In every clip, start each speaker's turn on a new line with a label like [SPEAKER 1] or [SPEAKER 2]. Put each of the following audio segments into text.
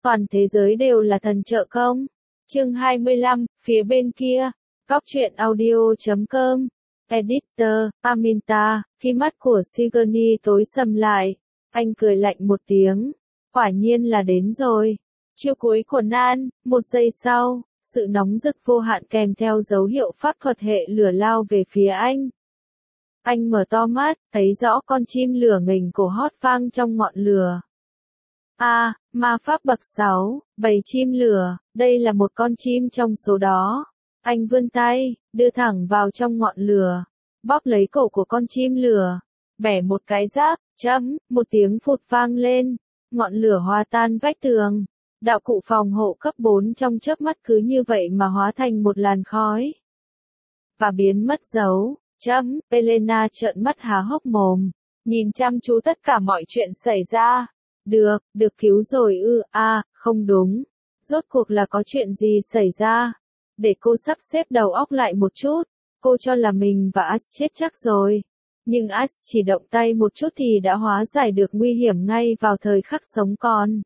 [SPEAKER 1] Toàn thế giới đều là thần trợ công. Chương 25, phía bên kia. Góc truyện audio.com. Editor, Aminta. Khi mắt của Sigourney tối sầm lại, anh cười lạnh một tiếng. Quả nhiên là đến rồi. Chiêu cuối của Nan, một giây sau, sự nóng rực vô hạn kèm theo dấu hiệu pháp thuật hệ lửa lao về phía anh. Anh mở to mắt, thấy rõ con chim lửa nghềnh cổ hót vang trong ngọn lửa. Ma pháp bậc 6, bầy chim lửa, đây là một con chim trong số đó. Anh vươn tay, đưa thẳng vào trong ngọn lửa, bóp lấy cổ của con chim lửa, bẻ một cái rác, một tiếng phụt vang lên, ngọn lửa hòa tan vách tường. Đạo cụ phòng hộ cấp 4 trong chớp mắt cứ như vậy mà hóa thành một làn khói. Và biến mất dấu. Elena trợn mắt há hốc mồm, nhìn chăm chú tất cả mọi chuyện xảy ra. Được cứu rồi không đúng. Rốt cuộc là có chuyện gì xảy ra? Để cô sắp xếp đầu óc lại một chút, cô cho là mình và Ash chết chắc rồi. Nhưng Ash chỉ động tay một chút thì đã hóa giải được nguy hiểm ngay vào thời khắc sống còn.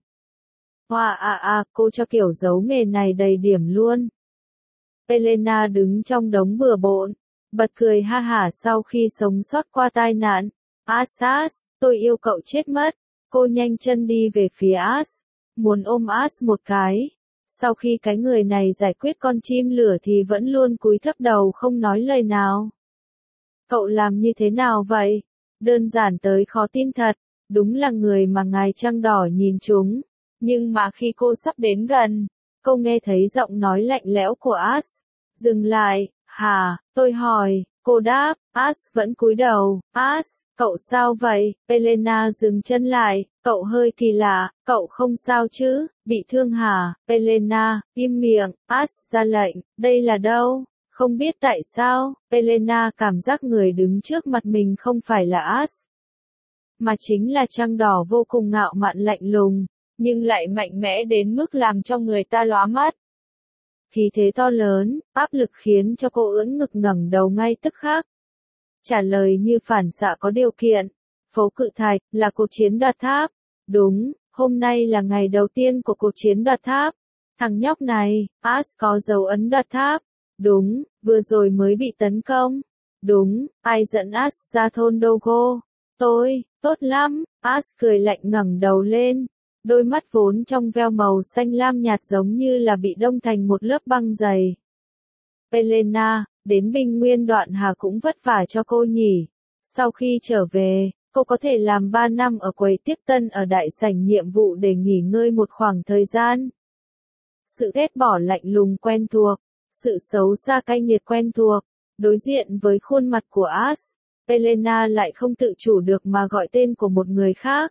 [SPEAKER 1] Cô cho kiểu giấu nghề này đầy điểm luôn. Elena đứng trong đống bừa bộn, bật cười ha hả sau khi sống sót qua tai nạn. Ash, tôi yêu cậu chết mất. Cô nhanh chân đi về phía Ash, muốn ôm Ash một cái. Sau khi cái người này giải quyết con chim lửa thì vẫn luôn cúi thấp đầu không nói lời nào. Cậu làm như thế nào vậy? Đơn giản tới khó tin thật, đúng là người mà ngài trăng đỏ nhìn chúng. Nhưng mà khi cô sắp đến gần, cô nghe thấy giọng nói lạnh lẽo của Ash. Dừng lại, hả? Tôi hỏi, cô đáp, Ash vẫn cúi đầu. Ash, cậu sao vậy? Elena dừng chân lại, cậu hơi kỳ lạ, cậu không sao chứ, bị thương hả? Elena, im miệng, Ash ra lệnh, đây là đâu? Không biết tại sao, Elena cảm giác người đứng trước mặt mình không phải là Ash, mà chính là trăng đỏ vô cùng ngạo mạn lạnh lùng, nhưng lại mạnh mẽ đến mức làm cho người ta lóa mắt. Khí thế to lớn, áp lực khiến cho cô ưỡn ngực ngẩng đầu ngay tức khắc. Trả lời như phản xạ có điều kiện. Phố Cự Thạch, là cuộc chiến đoạt tháp. Đúng, hôm nay là ngày đầu tiên của cuộc chiến đoạt tháp. Thằng nhóc này, Ash có dấu ấn đoạt tháp. Đúng, vừa rồi mới bị tấn công. Đúng, ai dẫn Ash ra thôn Dogo? Tôi, tốt lắm. Ash cười lạnh ngẩng đầu lên. Đôi mắt vốn trong veo màu xanh lam nhạt giống như là bị đông thành một lớp băng dày. Elena, đến Bình Nguyên Đoạn Hà cũng vất vả cho cô nhỉ. Sau khi trở về, cô có thể làm 3 năm ở quầy tiếp tân ở đại sảnh nhiệm vụ để nghỉ ngơi một khoảng thời gian. Sự ghét bỏ lạnh lùng quen thuộc, sự xấu xa cay nghiệt quen thuộc, đối diện với khuôn mặt của Ash, Elena lại không tự chủ được mà gọi tên của một người khác.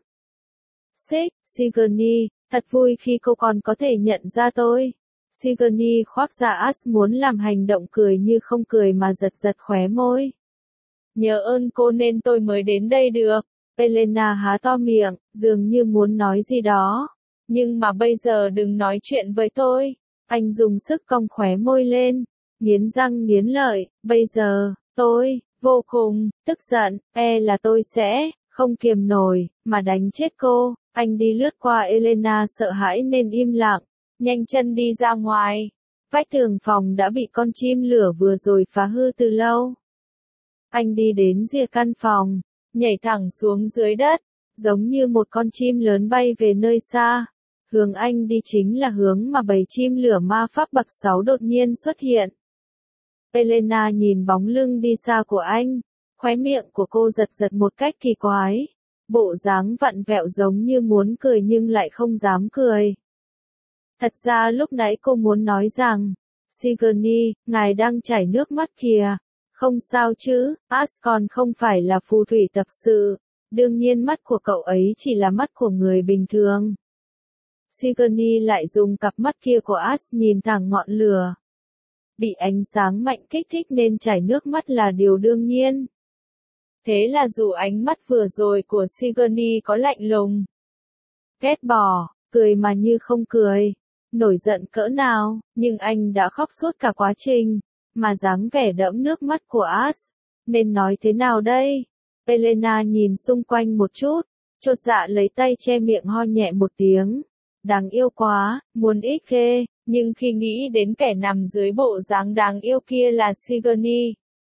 [SPEAKER 1] Sigourney, thật vui khi cô còn có thể nhận ra tôi. Sigourney khoác ra Ash muốn làm hành động cười như không cười mà giật giật khóe môi. Nhờ ơn cô nên tôi mới đến đây được. Elena há to miệng, dường như muốn nói gì đó. Nhưng mà bây giờ đừng nói chuyện với tôi. Anh dùng sức cong khóe môi lên, nghiến răng nghiến lợi. Bây giờ, tôi, vô cùng, tức giận, là tôi sẽ, không kiềm nổi, mà đánh chết cô. Anh đi lướt qua Elena sợ hãi nên im lặng, nhanh chân đi ra ngoài. Vách tường phòng đã bị con chim lửa vừa rồi phá hư từ lâu. Anh đi đến rìa căn phòng, nhảy thẳng xuống dưới đất, giống như một con chim lớn bay về nơi xa. Hướng anh đi chính là hướng mà bầy chim lửa ma pháp bậc 6 đột nhiên xuất hiện. Elena nhìn bóng lưng đi xa của anh, khóe miệng của cô giật giật một cách kỳ quái. Bộ dáng vặn vẹo giống như muốn cười nhưng lại không dám cười. Thật ra lúc nãy cô muốn nói rằng, Sigourney, ngài đang chảy nước mắt kìa. Không sao chứ, Ash còn không phải là phù thủy tập sự. Đương nhiên mắt của cậu ấy chỉ là mắt của người bình thường. Sigourney lại dùng cặp mắt kia của Ash nhìn thẳng ngọn lửa. Bị ánh sáng mạnh kích thích nên chảy nước mắt là điều đương nhiên. Thế là dù ánh mắt vừa rồi của Sigourney có lạnh lùng, ghét bỏ, cười mà như không cười, nổi giận cỡ nào, nhưng anh đã khóc suốt cả quá trình, mà dáng vẻ đẫm nước mắt của Ash. Nên nói thế nào đây? Elena nhìn xung quanh một chút, chột dạ lấy tay che miệng ho nhẹ một tiếng. đáng yêu quá, muốn ích ghê, nhưng khi nghĩ đến kẻ nằm dưới bộ dáng đáng yêu kia là Sigourney,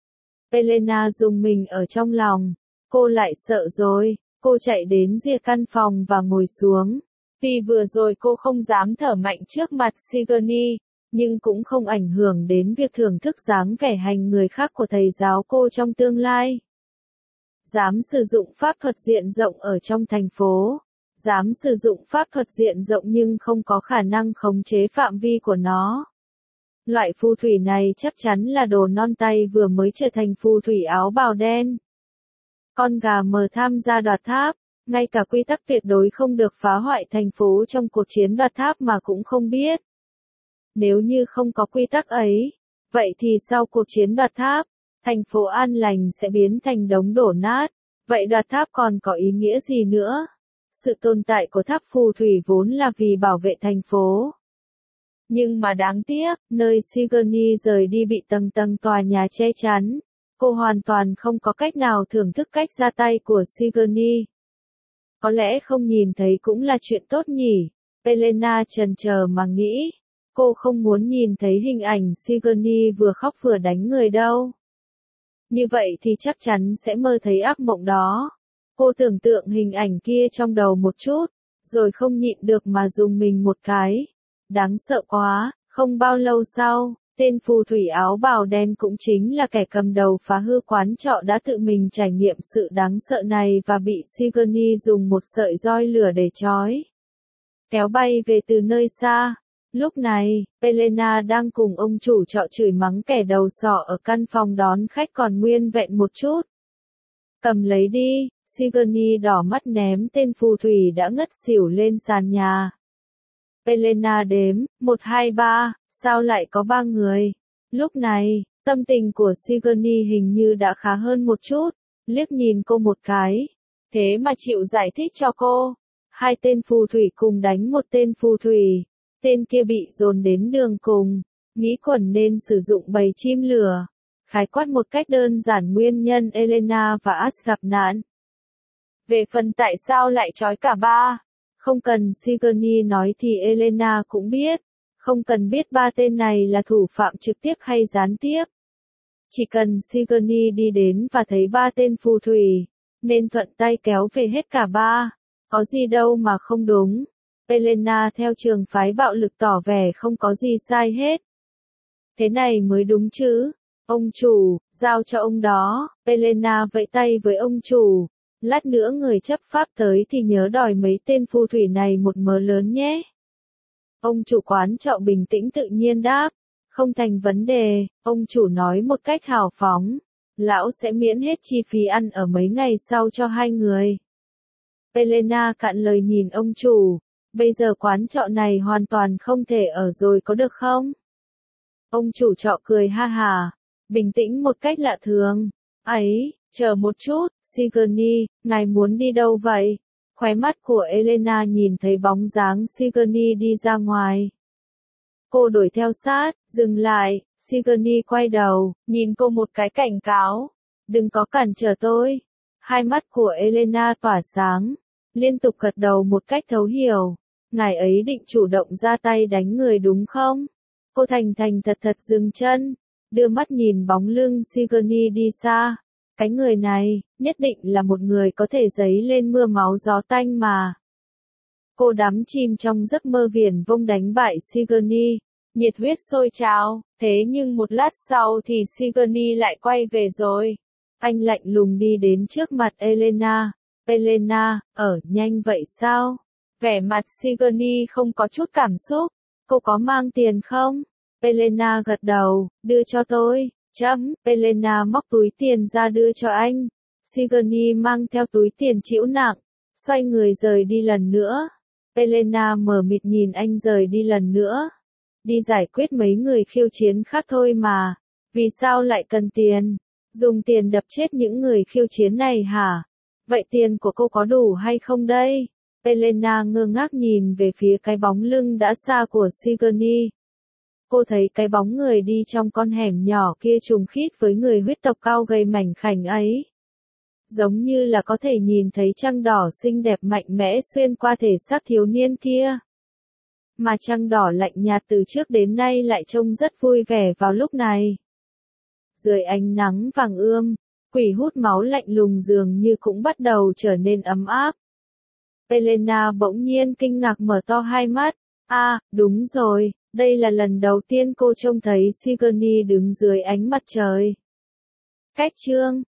[SPEAKER 1] Elena rùng mình ở trong lòng, cô lại sợ rồi, cô chạy đến rìa căn phòng và ngồi xuống. Vì vừa rồi cô không dám thở mạnh trước mặt Sigourney, nhưng cũng không ảnh hưởng đến việc thưởng thức dáng vẻ hành người khác của thầy giáo cô trong tương lai. Dám sử dụng pháp thuật diện rộng ở trong thành phố, dám sử dụng pháp thuật diện rộng nhưng không có khả năng khống chế phạm vi của nó. Loại phù thủy này chắc chắn là đồ non tay vừa mới trở thành phù thủy áo bào đen. Con gà mờ tham gia đoạt tháp, ngay cả quy tắc tuyệt đối không được phá hoại thành phố trong cuộc chiến đoạt tháp mà cũng không biết. Nếu như không có quy tắc ấy, vậy thì sau cuộc chiến đoạt tháp, thành phố an lành sẽ biến thành đống đổ nát. Vậy đoạt tháp còn có ý nghĩa gì nữa? Sự tồn tại của tháp phù thủy vốn là vì bảo vệ thành phố. Nhưng mà đáng tiếc, nơi Sigourney rời đi bị tầng tầng tòa nhà che chắn. Cô hoàn toàn không có cách nào thưởng thức cách ra tay của Sigourney. Có lẽ không nhìn thấy cũng là chuyện tốt nhỉ? Elena chần chờ mà nghĩ. Cô không muốn nhìn thấy hình ảnh Sigourney vừa khóc vừa đánh người đâu. Như vậy thì chắc chắn sẽ mơ thấy ác mộng đó. Cô tưởng tượng hình ảnh kia trong đầu một chút, rồi không nhịn được mà rùng mình một cái. Đáng sợ quá, không bao lâu sau, tên phù thủy áo bào đen cũng chính là kẻ cầm đầu phá hư quán trọ đã tự mình trải nghiệm sự đáng sợ này và bị Sigourney dùng một sợi roi lửa để trói. Kéo bay về từ nơi xa. Lúc này, Elena đang cùng ông chủ trọ chửi mắng kẻ đầu sỏ ở căn phòng đón khách còn nguyên vẹn một chút. Cầm lấy đi, Sigourney đỏ mắt ném tên phù thủy đã ngất xỉu lên sàn nhà. Elena đếm, 1 2 3, sao lại có 3 người? Lúc này, tâm tình của Sigourney hình như đã khá hơn một chút, liếc nhìn cô một cái. Thế mà chịu giải thích cho cô. 2 tên phù thủy cùng đánh một tên phù thủy. Tên kia bị dồn đến đường cùng, nghĩ quẩn nên sử dụng bầy chim lửa. Khái quát một cách đơn giản nguyên nhân Elena và Ash gặp nạn. Về phần tại sao lại trói cả ba, không cần Sigourney nói thì Elena cũng biết. Không cần biết ba tên này là thủ phạm trực tiếp hay gián tiếp. Chỉ cần Sigourney đi đến và thấy ba tên phù thủy, nên thuận tay kéo về hết cả ba. Có gì đâu mà không đúng. Elena theo trường phái bạo lực tỏ vẻ không có gì sai hết. Thế này mới đúng chứ. Ông chủ, giao cho ông đó. Elena vẫy tay với ông chủ. Lát nữa người chấp pháp tới thì nhớ đòi mấy tên phù thủy này một mớ lớn nhé. Ông chủ quán trọ bình tĩnh tự nhiên đáp. Không thành vấn đề, ông chủ nói một cách hào phóng. Lão sẽ miễn hết chi phí ăn ở mấy ngày sau cho 2 người. Elena cạn lời nhìn ông chủ. Bây giờ quán trọ này hoàn toàn không thể ở rồi có được không? Ông chủ trọ cười ha hả, bình tĩnh một cách lạ thường. Ấy, chờ một chút, Sigourney, ngài muốn đi đâu vậy? Khóe mắt của Elena nhìn thấy bóng dáng Sigourney đi ra ngoài. Cô đuổi theo sát, dừng lại, Sigourney quay đầu, nhìn cô một cái cảnh cáo. Đừng có cản trở tôi. Hai mắt của Elena tỏa sáng, liên tục gật đầu một cách thấu hiểu. Ngài ấy định chủ động ra tay đánh người đúng không? Cô thành thành thật thật dừng chân, đưa mắt nhìn bóng lưng Sigourney đi xa. Cái người này, nhất định là một người có thể giấy lên mưa máu gió tanh mà. Cô đắm chìm trong giấc mơ viển vông đánh bại Sigourney, nhiệt huyết sôi trào, thế nhưng một lát sau thì Sigourney lại quay về rồi. Anh lạnh lùng đi đến trước mặt Elena. Elena, nhanh vậy sao? Vẻ mặt Sigourney không có chút cảm xúc. Cô có mang tiền không? Elena gật đầu, đưa cho tôi. Elena móc túi tiền ra đưa cho anh. Sigourney mang theo túi tiền trĩu nặng, xoay người rời đi lần nữa. Elena mờ mịt nhìn anh rời đi lần nữa. Đi giải quyết mấy người khiêu chiến khác thôi mà. Vì sao lại cần tiền? Dùng tiền đập chết những người khiêu chiến này hả? Vậy tiền của cô có đủ hay không đây? Elena ngơ ngác nhìn về phía cái bóng lưng đã xa của Sigourney. Cô thấy cái bóng người đi trong con hẻm nhỏ kia trùng khít với người huyết tộc cao gầy mảnh khảnh ấy. Giống như là có thể nhìn thấy trăng đỏ xinh đẹp mạnh mẽ xuyên qua thể xác thiếu niên kia. mà trăng đỏ lạnh nhạt từ trước đến nay lại trông rất vui vẻ vào lúc này. Dưới ánh nắng vàng ươm, quỷ hút máu lạnh lùng dường như cũng bắt đầu trở nên ấm áp. Elena bỗng nhiên kinh ngạc mở to hai mắt. Đúng rồi, đây là lần đầu tiên cô trông thấy Sigourney đứng dưới ánh mặt trời. Cách chương